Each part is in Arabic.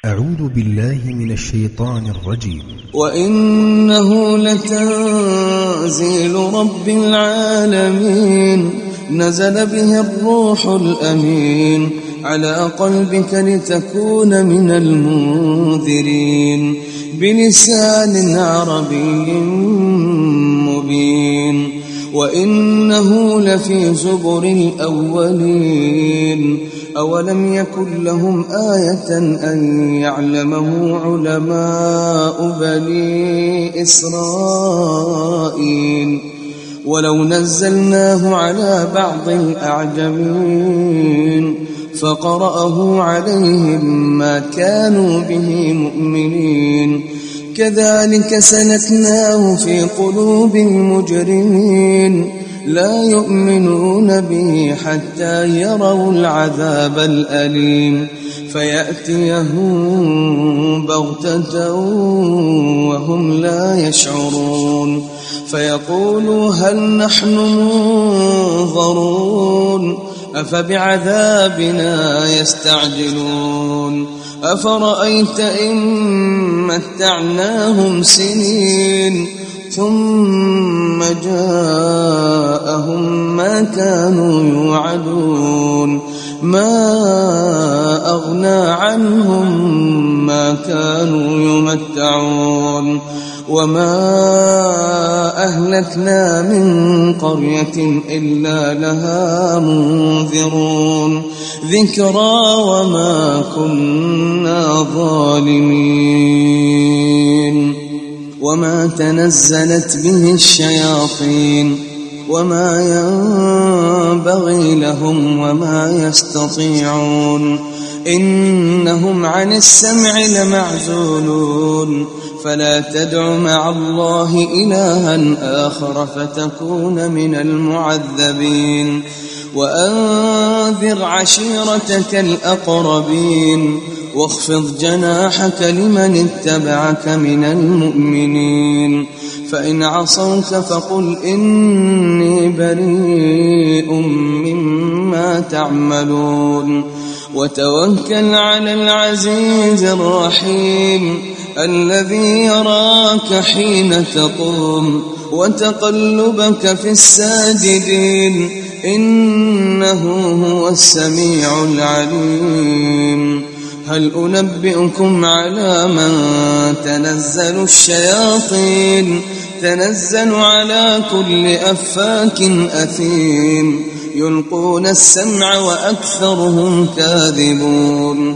أعوذ بالله من الشيطان الرجيم. وإنه لتنزيل رب العالمين نزل به الروح الأمين على قلبك لتكون من المنذرين بلسان عربي مبين. وإنه لفي زبر الأولين أولم يكن لهم آية أن يعلمه علماء بني إسرائيل ولو نزلناه على بعض الأعجمين فقرأه عليهم ما كانوا به مؤمنين كذلك سلكناه في قلوب المجرمين لا يؤمنون به حتى يروا العذاب الأليم فيأتيهم بغتة وهم لا يشعرون فيقولوا هل نحن منظرون أفبعذابنا يستعجلون أفرأيت إن متعناهم سنين ثم جاءهم ما كانوا يوعدون ما أغنى عنهم ما كانوا يمتعون وما أهلكنا من قرية إلا لها منذرون ذكرى وما كنا ظالمين. وما تنزلت به الشياطين وما ينبغي لهم وما يستطيعون إنهم عن السمع لمعزولون فلا تدع مع الله إلها آخر فتكون من المعذبين. وأنذر عشيرتك الأقربين واخفض جناحك لمن اتبعك من المؤمنين فإن عصوك فقل إني بريء مما تعملون وتوكل على العزيز الرحيم الذي يراك حين تقوم وتقلبك في الساجدين إنه هو السميع العليم. هل أنبئكم على من تنزل الشياطين تنزل على كل أفاك أثيم يلقون السمع وأكثرهم كاذبون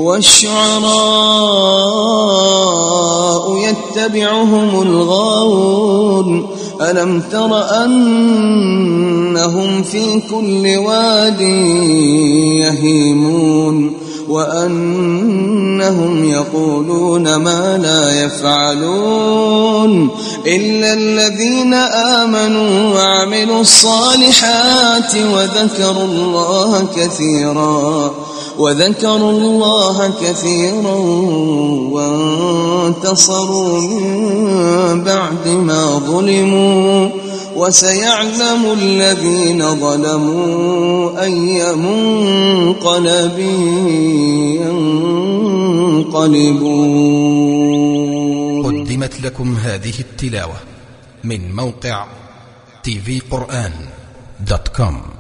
والشعراء يتبعهم الغاوون ألم تر أنهم في كل واد يهيمون وأنهم يقولون ما لا يفعلون إلا الذين آمنوا وعملوا الصالحات وذكروا الله كثيرا وانتصروا من بعد ما ظلموا وسيعلم الذين ظلموا أي منقلب ينقلبون. قدمت لكم هذه التلاوة من موقع tvquran.com.